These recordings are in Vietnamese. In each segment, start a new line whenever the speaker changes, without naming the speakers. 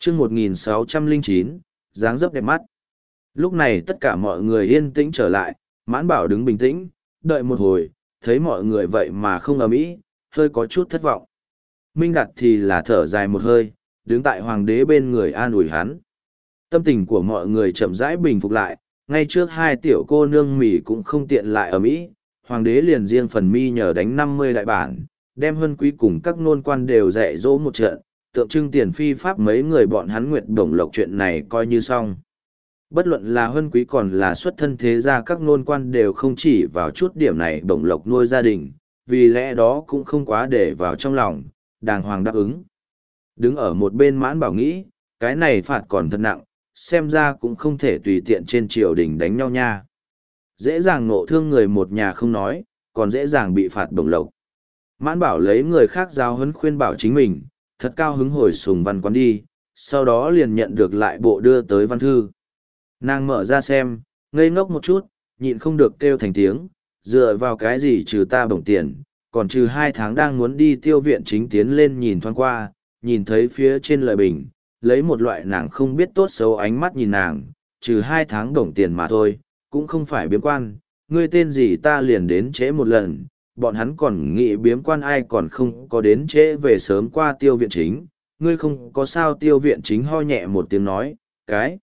chương 1609, dáng dấp đẹp mắt. Lúc này tất cả mọi người yên tĩnh trở lại, Mãn Bảo đứng bình tĩnh, đợi một hồi, thấy mọi người vậy mà không ầm ĩ, hơi có chút thất vọng. Minh Đạt thì là thở dài một hơi, đứng tại hoàng đế bên người an ủi hắn. Tâm tình của mọi người chậm rãi bình phục lại, ngay trước hai tiểu cô nương mỉ cũng không tiện lại ầm ĩ, hoàng đế liền riêng phần mi nhờ đánh 50 đại bản, đem Huân Quý cùng các nôn quan đều dạy dỗ một trận, tượng trưng tiền phi pháp mấy người bọn hắn nguyện bổng lộc chuyện này coi như xong. Bất luận là Huân Quý còn là xuất thân thế gia, các nôn quan đều không chỉ vào chút điểm này bổng lộc nuôi gia đình, vì lẽ đó cũng không quá để vào trong lòng, đàng hoàng đáp ứng. Đứng ở một bên Mãn Bảo nghĩ, cái này phạt còn thật nặng, xem ra cũng không thể tùy tiện trên triều đình đánh nhau nha. Dễ dàng nộ thương người một nhà không nói, còn dễ dàng bị phạt bổng lộc. Mãn Bảo lấy người khác giáo huấn khuyên bảo chính mình, thật cao hứng hồi Sùng Văn quán đi, sau đó liền nhận được lại bộ đưa tới văn thư. Nàng mở ra xem, ngây ngốc một chút, nhịn không được kêu thành tiếng, dựa vào cái gì trừ ta bổng tiền, còn trừ 2 tháng đang muốn đi tiêu viện chính tiến lên nhìn thoáng qua, nhìn thấy phía trên lời bình, lấy một loại nàng không biết tốt xấu ánh mắt nhìn nàng, trừ 2 tháng bổng tiền mà thôi, cũng không phải biếm quan, ngươi tên gì ta liền đến trễ một lần, bọn hắn còn nghĩ biếm quan ai còn không có đến trễ về sớm qua tiêu viện chính, ngươi không có sao. Tiêu viện chính ho nhẹ một tiếng nói, cái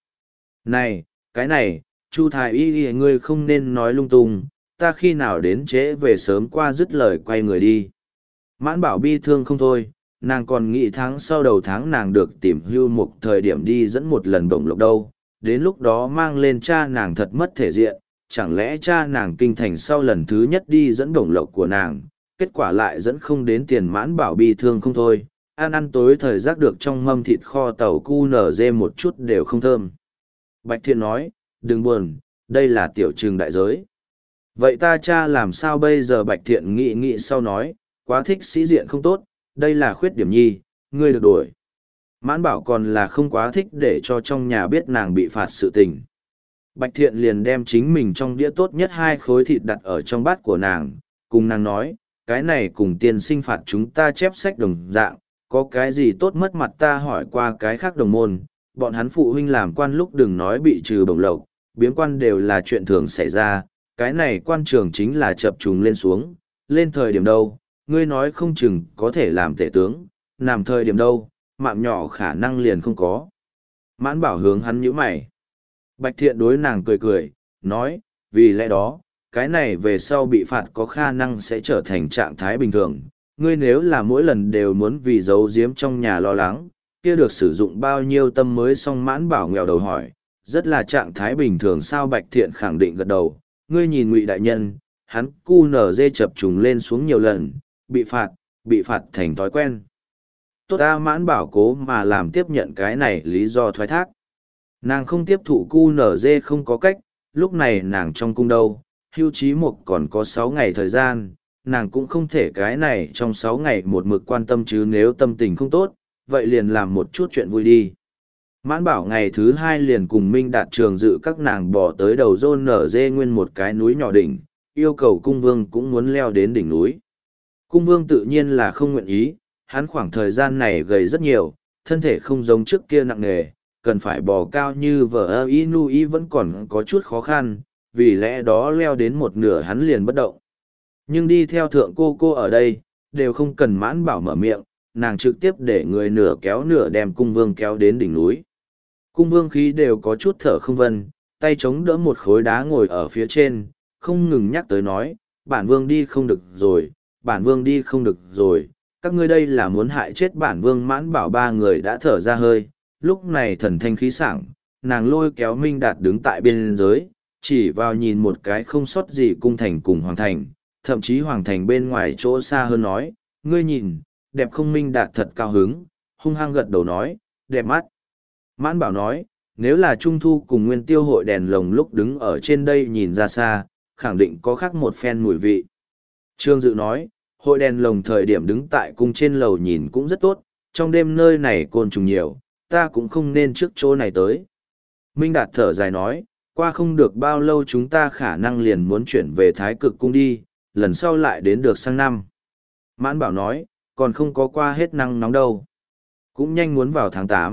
này, Chu Thái Y ngươi không nên nói lung tung, ta khi nào đến trễ về sớm qua, dứt lời quay người đi. Mãn Bảo bi thương không thôi, nàng còn nghĩ tháng sau đầu tháng nàng được tìm hưu một thời điểm đi dẫn một lần bổng lộc đâu, đến lúc đó mang lên cha nàng thật mất thể diện, chẳng lẽ cha nàng kinh thành sau lần thứ nhất đi dẫn bổng lộc của nàng, kết quả lại dẫn không đến tiền. Mãn Bảo bi thương không thôi, ăn tối thời giác được trong mâm thịt kho tàu cu nở dê một chút đều không thơm. Bạch Thiện nói, đừng buồn, đây là tiểu trừng đại giới. Vậy ta cha làm sao bây giờ? Bạch Thiện nghĩ sau nói, quá thích sĩ diện không tốt, đây là khuyết điểm nhi, ngươi được đổi. Mãn Bảo còn là không quá thích để cho trong nhà biết nàng bị phạt sự tình. Bạch Thiện liền đem chính mình trong đĩa tốt nhất 2 khối thịt đặt ở trong bát của nàng, cùng nàng nói, cái này cùng tiên sinh phạt chúng ta chép sách đồng dạng, có cái gì tốt mất mặt ta hỏi qua cái khác đồng môn, bọn hắn phụ huynh làm quan lúc đừng nói bị trừ bổng lộc, biếm quan đều là chuyện thường xảy ra, cái này quan trường chính là chập trùng lên xuống, lên thời điểm đâu, ngươi nói không chừng có thể làm tể tướng, làm thời điểm đâu, mạng nhỏ khả năng liền không có. Mãn Bảo hướng hắn nhíu mày. Bạch Thiện đối nàng cười, nói, vì lẽ đó, cái này về sau bị phạt có khả năng sẽ trở thành trạng thái bình thường. Ngươi nếu là mỗi lần đều muốn vì giấu giếm trong nhà lo lắng, kia được sử dụng bao nhiêu tâm mới xong. Mãn Bảo nghèo đầu hỏi, rất là trạng thái bình thường sao? Bạch Thiện khẳng định gật đầu, ngươi nhìn Ngụy đại nhân, hắn cu nở dê chập trùng lên xuống nhiều lần, bị phạt thành thói quen. Tốt ta. Mãn Bảo cố mà làm tiếp nhận cái này lý do thoái thác. Nàng không tiếp thụ cu nở dê không có cách, lúc này nàng trong cung đâu, hưu trí mục còn có 6 ngày thời gian, nàng cũng không thể cái này trong 6 ngày một mực quan tâm chứ, nếu tâm tình không tốt, vậy liền làm một chút chuyện vui đi. Mãn Bảo ngày thứ 2 liền cùng Minh Đạt Trường dự các nàng bỏ tới đầu rôn nở dê nguyên một cái núi nhỏ đỉnh, yêu cầu cung vương cũng muốn leo đến đỉnh núi. Cung vương tự nhiên là không nguyện ý, hắn khoảng thời gian này gầy rất nhiều, thân thể không giống trước kia nặng nề, cần phải bò cao như vợ Inui vẫn còn có chút khó khăn, vì lẽ đó leo đến một nửa hắn liền bất động. Nhưng đi theo thượng cô ở đây, đều không cần Mãn Bảo mở miệng, nàng trực tiếp để người nửa kéo nửa đem cung vương kéo đến đỉnh núi. Cung vương khí đều có chút thở không vân, tay chống đỡ một khối đá ngồi ở phía trên, không ngừng nhắc tới nói, bản vương đi không được rồi, bản vương đi không được rồi, các ngươi đây là muốn hại chết bản vương. Mãn Bảo 3 người đã thở ra hơi, lúc này thần thanh khí sảng, nàng lôi kéo Minh Đạt đứng tại biên giới, chỉ vào nhìn một cái không sót gì cung thành cùng hoàng thành, thậm chí hoàng thành bên ngoài chỗ xa hơn nói, ngươi nhìn, đẹp không? Minh Đạt thật cao hứng, hung hăng gật đầu nói, đẹp mắt. Mãn Bảo nói, nếu là Trung Thu cùng Nguyên Tiêu hội đèn lồng lúc đứng ở trên đây nhìn ra xa, khẳng định có khác một phen mùi vị. Trương Dự nói, hội đèn lồng thời điểm đứng tại cung trên lầu nhìn cũng rất tốt, trong đêm nơi này côn trùng nhiều, ta cũng không nên trước chỗ này tới. Minh Đạt thở dài nói, qua không được bao lâu chúng ta khả năng liền muốn chuyển về Thái Cực cung đi, lần sau lại đến được sang năm. Mãn Bảo nói, còn không có qua hết nắng nóng đâu. Cũng nhanh muốn vào tháng 8,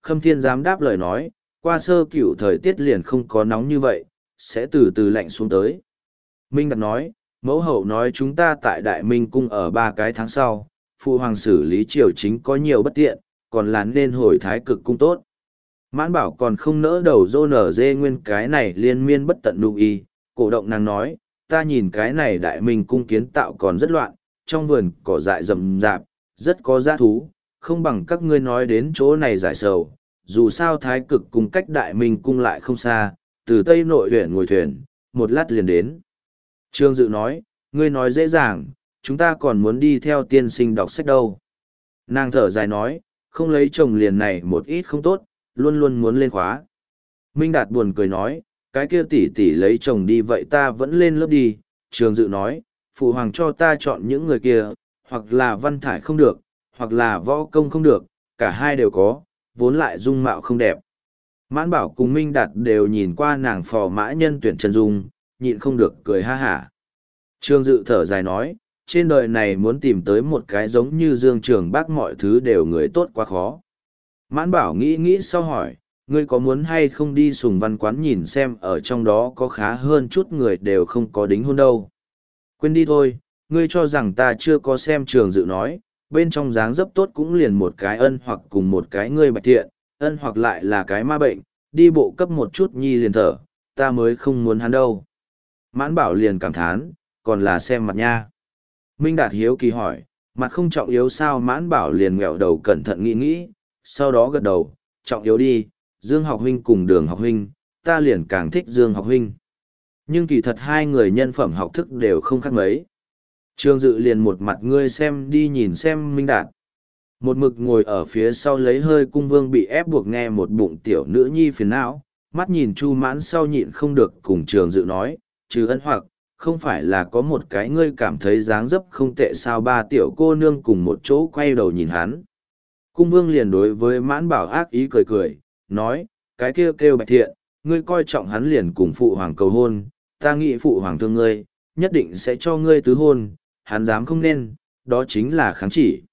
Khâm Thiên dám đáp lời nói, qua sơ cửu thời tiết liền không có nóng như vậy, sẽ từ từ lạnh xuống tới. Minh Đạt nói, mẫu hậu nói chúng ta tại Đại Minh Cung ở 3 cái tháng sau, phụ hoàng xử lý triều chính có nhiều bất tiện, còn là nên hồi Thái Cực Cung tốt. Mãn Bảo còn không nỡ đầu dô nở dê nguyên cái này liên miên bất tận nụ y, cổ động nàng nói, ta nhìn cái này Đại Minh Cung kiến tạo còn rất loạn, trong vườn cỏ dại rậm rạp, rất có giá thú, không bằng các ngươi nói đến chỗ này giải sầu. Dù sao Thái Cực Cung cách Đại Minh Cung lại không xa, từ Tây Nội huyện ngồi thuyền, một lát liền đến. Trương Dự nói, ngươi nói dễ dàng, chúng ta còn muốn đi theo tiên sinh đọc sách đâu. Nàng thở dài nói, không lấy chồng liền này một ít không tốt, luôn luôn muốn lên khóa. Minh Đạt buồn cười nói, cái kia tỷ tỷ lấy chồng đi vậy ta vẫn lên lớp đi. Trương Dự nói, phụ hoàng cho ta chọn những người kia, hoặc là văn thải không được, hoặc là võ công không được, cả hai đều có, vốn lại dung mạo không đẹp. Mãn Bảo cùng Minh Đạt đều nhìn qua nàng phò mã nhân tuyển chân dung, nhịn không được cười ha hả. Trương Dự thở dài nói, trên đời này muốn tìm tới một cái giống như Dương Trường Bác mọi thứ đều người tốt quá khó. Mãn Bảo nghĩ nghĩ sau hỏi, ngươi có muốn hay không đi Sùng Văn Quán nhìn xem ở trong đó có khá hơn chút người đều không có đính hôn đâu. Quên đi thôi, ngươi cho rằng ta chưa có xem. Trường Dự nói, bên trong dáng dấp tốt cũng liền một cái ân hoặc cùng một cái ngươi bạch thiện, ân hoặc lại là cái ma bệnh, đi bộ cấp một chút nhi liền thở, ta mới không muốn hắn đâu. Mãn Bảo liền cảm thán, còn là xem mặt nha. Minh Đạt hiếu kỳ hỏi, mặt không trọng yếu sao? Mãn Bảo liền nghẹo đầu cẩn thận nghĩ nghĩ, sau đó gật đầu, trọng yếu đi, Dương học huynh cùng Đường học huynh, ta liền càng thích Dương học huynh. Nhưng kỳ thật hai người nhân phẩm học thức đều không khác mấy. Trương Dự liền một mặt ngươi xem đi nhìn xem Minh Đạt. Một mực ngồi ở phía sau lấy hơi Cung Vương bị ép buộc nghe một bụng tiểu nữ nhi phiền não, mắt nhìn Chu Mãn sau nhịn không được cùng Trường Dự nói, trừ ân hoặc, không phải là có một cái ngươi cảm thấy dáng dấp không tệ sao? 3 tiểu cô nương cùng một chỗ quay đầu nhìn hắn. Cung Vương liền đối với Mãn Bảo ác ý cười cười, nói, cái kia kêu bạch thiện, ngươi coi trọng hắn liền cùng phụ hoàng cầu hôn, ta nghĩ phụ hoàng thương ngươi, nhất định sẽ cho ngươi tứ hôn, hắn dám không nên, đó chính là kháng chỉ.